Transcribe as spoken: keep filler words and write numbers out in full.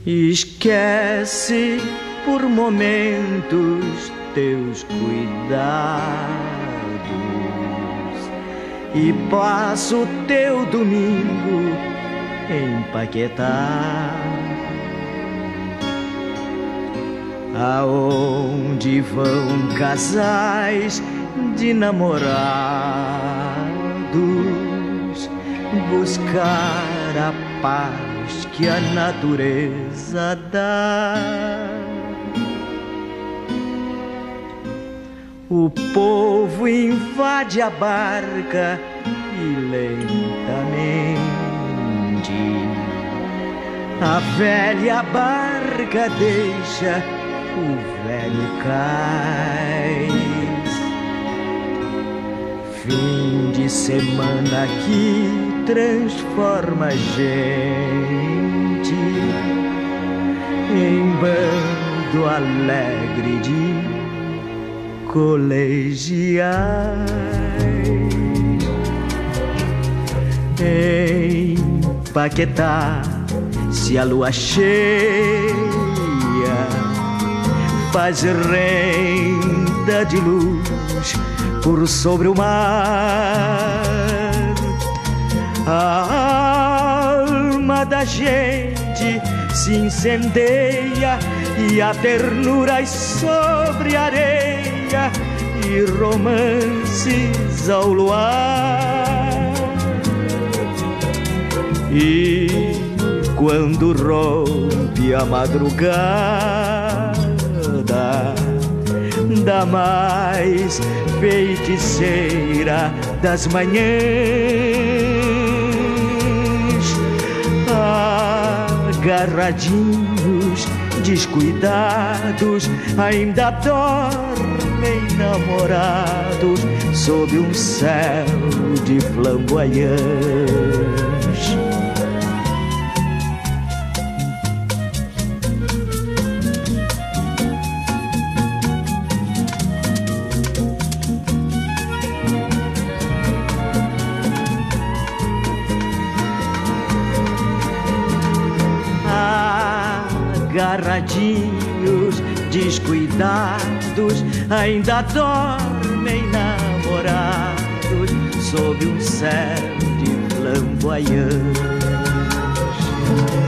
Esquece por momentos teus cuidados e passa o teu domingo em Paquetá, aonde vão casais de namorados buscar a paz que a natureza dá. O povo invade a barca e lentamente a velha barca deixa o velho cais. Fim de semana que transforma a gente em bando alegre de colegiais. Em Paquetá, se a lua cheia faz renda de luz por sobre o mar, a alma da gente se incendeia e a ternura sobre a areia e romances ao luar. E quando rompe a madrugada da mais feiticeira das manhãs, agarradinhos, descuidados, ainda dormem namorados sob um céu de flamboyante. Agarradinhos, descuidados, ainda dormem namorados sob um céu de flamboyante.